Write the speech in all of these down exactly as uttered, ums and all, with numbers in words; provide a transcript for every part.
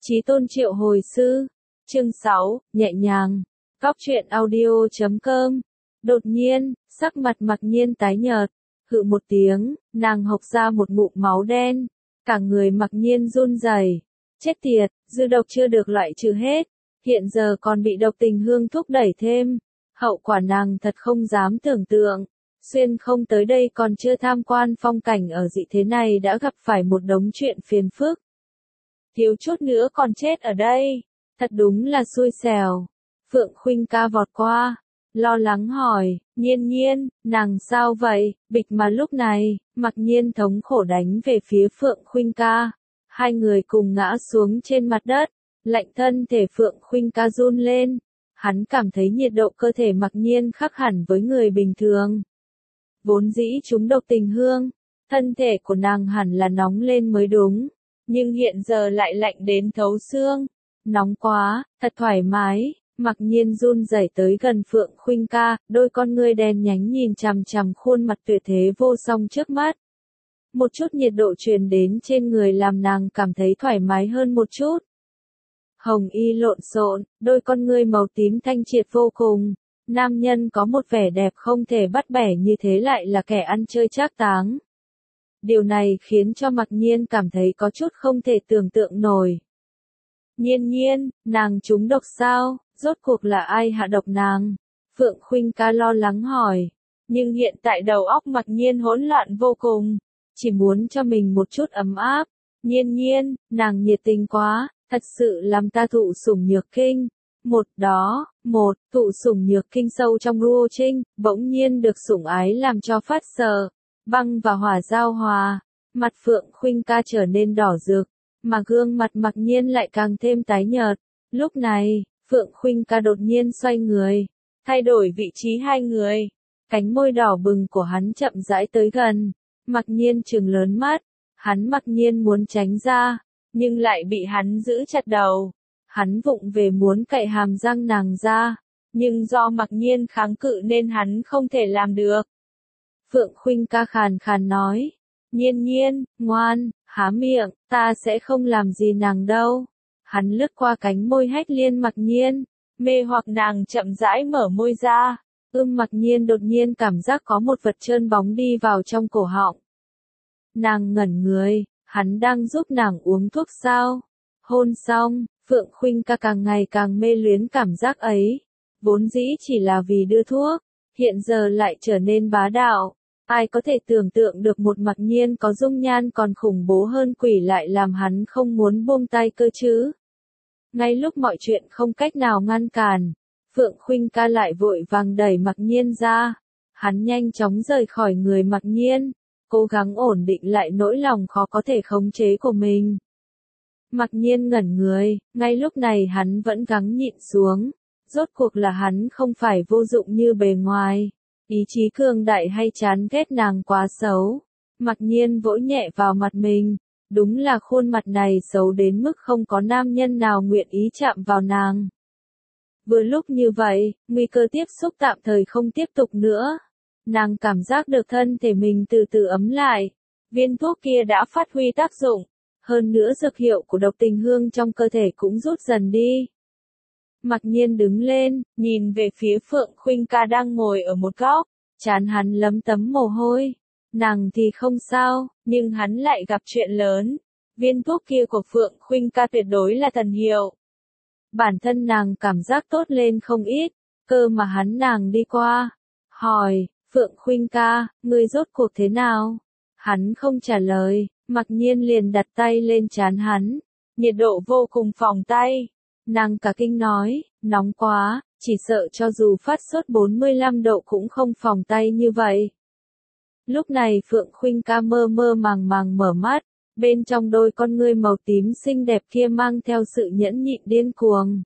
Chí Tôn triệu hồi sư. Chương sáu, nhẹ nhàng. Góc truyện audio chấm com. Đột nhiên, sắc mặt Mặc Nhiên tái nhợt, hự một tiếng, nàng hộc ra một ngụm máu đen, cả người Mặc Nhiên run rẩy. Chết tiệt, dư độc chưa được loại trừ hết, hiện giờ còn bị độc tình hương thúc đẩy thêm, hậu quả nàng thật không dám tưởng tượng. Xuyên không tới đây còn chưa tham quan phong cảnh ở dị thế này đã gặp phải một đống chuyện phiền phức. Thiếu chút nữa còn chết ở đây, thật đúng là xui xẻo. Phượng Khuynh ca vọt qua, lo lắng hỏi, Nhiên Nhiên, nàng sao vậy? Bịch mà lúc này, Mặc Nhiên thống khổ đánh về phía Phượng Khuynh ca. Hai người cùng ngã xuống trên mặt đất, lạnh thân thể Phượng Khuynh ca run lên. Hắn cảm thấy nhiệt độ cơ thể Mặc Nhiên khác hẳn với người bình thường. Vốn dĩ chúng độc tình hương, thân thể của nàng hẳn là nóng lên mới đúng, nhưng hiện giờ lại lạnh đến thấu xương. Nóng quá, thật thoải mái. Mặc Nhiên run rẩy tới gần Phượng Khuynh ca, đôi con ngươi đen nhánh nhìn chằm chằm khuôn mặt tuyệt thế vô song trước mắt. Một chút nhiệt độ truyền đến trên người làm nàng cảm thấy thoải mái hơn một chút. Hồng y lộn xộn, đôi con ngươi màu tím thanh triệt vô cùng. Nam nhân có một vẻ đẹp không thể bắt bẻ như thế lại là kẻ ăn chơi trác táng. Điều này khiến cho Mặc Nhiên cảm thấy có chút không thể tưởng tượng nổi. Nhiên Nhiên, nàng trúng độc sao? Rốt cuộc là ai hạ độc nàng? Phượng Khuynh ca lo lắng hỏi. Nhưng hiện tại đầu óc Mặc Nhiên hỗn loạn vô cùng, chỉ muốn cho mình một chút ấm áp. Nhiên Nhiên, nàng nhiệt tình quá, thật sự làm ta thụ sủng nhược kinh. Một đó, một, thụ sủng nhược kinh sâu trong Luo Trinh, bỗng nhiên được sủng ái làm cho phát sợ. Băng và hỏa giao hòa, mặt Phượng Khuynh ca trở nên đỏ rực, mà gương mặt Mặc Nhiên lại càng thêm tái nhợt. Lúc này, Phượng Khuynh ca đột nhiên xoay người, thay đổi vị trí hai người. Cánh môi đỏ bừng của hắn chậm rãi tới gần, Mặc Nhiên trừng lớn mắt, hắn Mặc Nhiên muốn tránh ra, nhưng lại bị hắn giữ chặt đầu. Hắn vụng về muốn cạy hàm răng nàng ra, nhưng do Mặc Nhiên kháng cự nên hắn không thể làm được. Phượng Khuynh ca khàn khàn nói, Nhiên Nhiên, ngoan, há miệng, ta sẽ không làm gì nàng đâu. Hắn lướt qua cánh môi hách liên Mặc Nhiên, mê hoặc nàng chậm rãi mở môi ra. Ưm Mặc Nhiên đột nhiên cảm giác có một vật trơn bóng đi vào trong cổ họng. Nàng ngẩn người, hắn đang giúp nàng uống thuốc sao? Hôn xong, Phượng Khuynh ca càng ngày càng mê luyến cảm giác ấy. Vốn dĩ chỉ là vì đưa thuốc, hiện giờ lại trở nên bá đạo. Ai có thể tưởng tượng được một Mặc Nhiên có dung nhan còn khủng bố hơn quỷ lại làm hắn không muốn buông tay cơ chứ? Ngay lúc mọi chuyện không cách nào ngăn cản, Phượng Khuynh ca lại vội vàng đẩy Mặc Nhiên ra. Hắn nhanh chóng rời khỏi người Mặc Nhiên, cố gắng ổn định lại nỗi lòng khó có thể khống chế của mình. Mặc Nhiên ngẩn người, ngay lúc này hắn vẫn gắng nhịn xuống. Rốt cuộc là hắn không phải vô dụng như bề ngoài. Ý chí cường đại hay chán ghét nàng quá xấu. Mặc Nhiên vỗ nhẹ vào mặt mình. Đúng là khuôn mặt này xấu đến mức không có nam nhân nào nguyện ý chạm vào nàng. Vừa lúc như vậy, nguy cơ tiếp xúc tạm thời không tiếp tục nữa. Nàng cảm giác được thân thể mình từ từ ấm lại. Viên thuốc kia đã phát huy tác dụng. Hơn nữa dược hiệu của độc tình hương trong cơ thể cũng rút dần đi. Mặc Nhiên đứng lên, nhìn về phía Phượng Khuynh ca đang ngồi ở một góc, trán hắn lấm tấm mồ hôi. Nàng thì không sao, nhưng hắn lại gặp chuyện lớn. Viên thuốc kia của Phượng Khuynh ca tuyệt đối là thần hiệu. Bản thân nàng cảm giác tốt lên không ít, cơ mà hắn nàng đi qua. Hỏi, Phượng Khuynh ca, ngươi rốt cuộc thế nào? Hắn không trả lời, Mặc Nhiên liền đặt tay lên trán hắn. Nhiệt độ vô cùng phỏng tay. Nàng cả kinh nói, nóng quá, chỉ sợ cho dù phát sốt bốn mươi lăm độ cũng không phỏng tay như vậy. Lúc này Phượng Khuynh ca mơ mơ màng màng mở mắt, bên trong đôi con ngươi màu tím xinh đẹp kia mang theo sự nhẫn nhịn điên cuồng.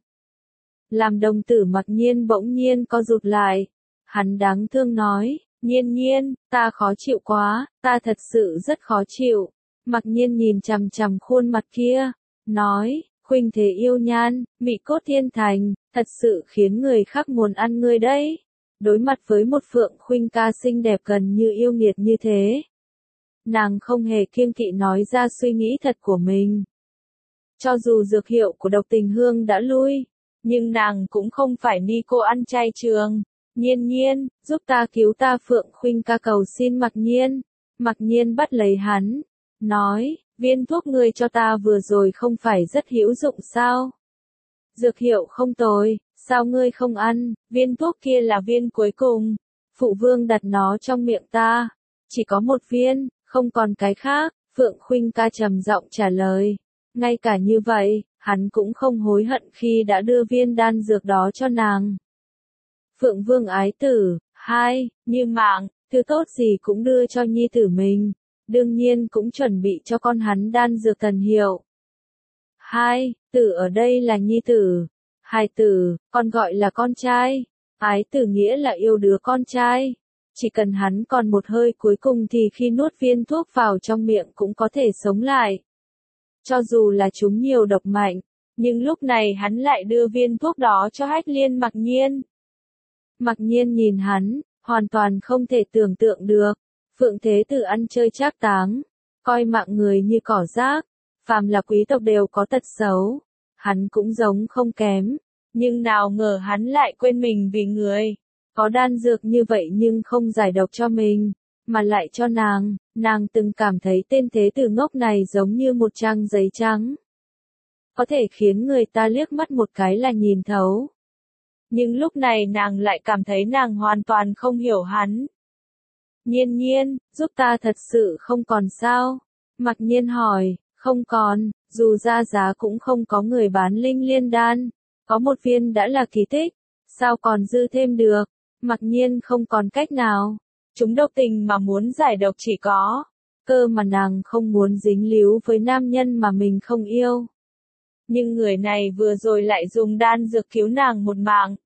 Làm đồng tử Mặc Nhiên bỗng nhiên co rụt lại. Hắn đáng thương nói, Nhiên Nhiên, ta khó chịu quá, ta thật sự rất khó chịu. Mặc Nhiên nhìn chằm chằm khuôn mặt kia, nói, Khuynh thế yêu nhan, mị cốt thiên thành, thật sự khiến người khác muốn ăn ngươi đấy. Đối mặt với một Phượng Khuynh ca xinh đẹp gần như yêu nghiệt như thế, nàng không hề kiêng kỵ nói ra suy nghĩ thật của mình. Cho dù dược hiệu của độc tình hương đã lui, nhưng nàng cũng không phải ni cô ăn chay trường. Nhiên nhiên, giúp ta cứu ta. Phượng Khuynh ca cầu xin Mặc Nhiên. Mặc Nhiên bắt lấy hắn, nói, viên thuốc ngươi cho ta vừa rồi không phải rất hữu dụng sao? Dược hiệu không tồi, sao ngươi không ăn? Viên thuốc kia là viên cuối cùng. Phụ vương đặt nó trong miệng ta. Chỉ có một viên, không còn cái khác. Phượng Khuynh ca trầm giọng trả lời. Ngay cả như vậy, hắn cũng không hối hận khi đã đưa viên đan dược đó cho nàng. Phượng vương ái tử, hai, như mạng, thứ tốt gì cũng đưa cho nhi tử mình. Đương nhiên cũng chuẩn bị cho con hắn đan dược thần hiệu. Hai, tử ở đây là nhi tử. Hai tử, con gọi là con trai. Ái tử nghĩa là yêu đứa con trai. Chỉ cần hắn còn một hơi cuối cùng thì khi nuốt viên thuốc vào trong miệng cũng có thể sống lại. Cho dù là chúng nhiều độc mạnh, nhưng lúc này hắn lại đưa viên thuốc đó cho Hách Liên Mặc Nhiên. Mặc Nhiên nhìn hắn, hoàn toàn không thể tưởng tượng được. Phượng Thế Tử ăn chơi trác táng, coi mạng người như cỏ rác, phàm là quý tộc đều có tật xấu. Hắn cũng giống không kém, nhưng nào ngờ hắn lại quên mình vì người. Có đan dược như vậy nhưng không giải độc cho mình, mà lại cho nàng. Nàng từng cảm thấy tên Thế Tử ngốc này giống như một trang giấy trắng. Có thể khiến người ta liếc mắt một cái là nhìn thấu. Nhưng lúc này nàng lại cảm thấy nàng hoàn toàn không hiểu hắn. Nhiên nhiên, giúp ta thật sự không còn sao? Mặc Nhiên hỏi, không còn, dù ra giá cũng không có người bán linh liên đan. Có một viên đã là kỳ tích, sao còn dư thêm được? Mặc Nhiên không còn cách nào. Chúng độc tình mà muốn giải độc chỉ có. Cơ mà nàng không muốn dính líu với nam nhân mà mình không yêu. Nhưng người này vừa rồi lại dùng đan dược cứu nàng một mạng.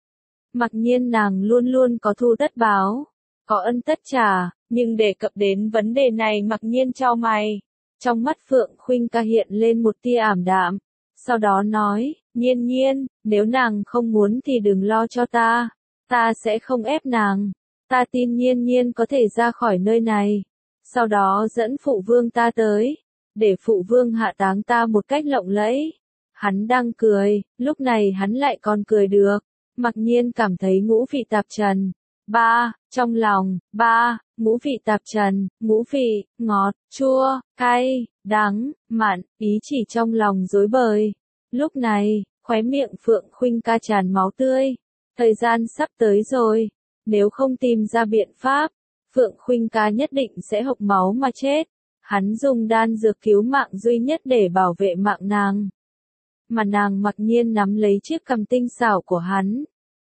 Mặc Nhiên nàng luôn luôn có thù tất báo, có ân tất trả, nhưng đề cập đến vấn đề này Mặc Nhiên chau mày. Trong mắt Phượng Khuynh ca hiện lên một tia ảm đạm, sau đó nói, Nhiên nhiên, nếu nàng không muốn thì đừng lo cho ta, ta sẽ không ép nàng, ta tin Nhiên nhiên có thể ra khỏi nơi này, sau đó dẫn phụ vương ta tới, để phụ vương hạ táng ta một cách lộng lẫy. Hắn đang cười, lúc này hắn lại còn cười được. Mặc Nhiên cảm thấy ngũ vị tạp trần. Ba, trong lòng, ba, ngũ vị tạp trần, ngũ vị, ngọt, chua, cay, đắng, mặn, ý chỉ trong lòng rối bời. Lúc này, khóe miệng Phượng Khuynh ca tràn máu tươi. Thời gian sắp tới rồi. Nếu không tìm ra biện pháp, Phượng Khuynh ca nhất định sẽ hộc máu mà chết. Hắn dùng đan dược cứu mạng duy nhất để bảo vệ mạng nàng. Mà nàng Mặc Nhiên nắm lấy chiếc cằm tinh xảo của hắn.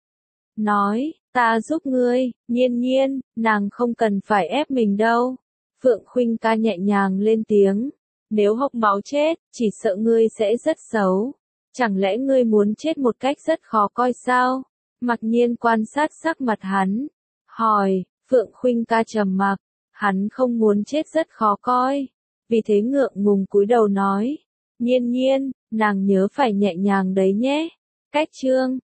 Nói, ta giúp ngươi, Nhiên nhiên, nàng không cần phải ép mình đâu. Phượng Khuynh ca nhẹ nhàng lên tiếng. Nếu hộc máu chết, chỉ sợ ngươi sẽ rất xấu. Chẳng lẽ ngươi muốn chết một cách rất khó coi sao? Mặc Nhiên quan sát sắc mặt hắn. Hỏi, Phượng Khuynh ca trầm mặc. Hắn không muốn chết rất khó coi. Vì thế ngượng ngùng cúi đầu nói. Nhiên nhiên, nàng nhớ phải nhẹ nhàng đấy nhé. Cách chương.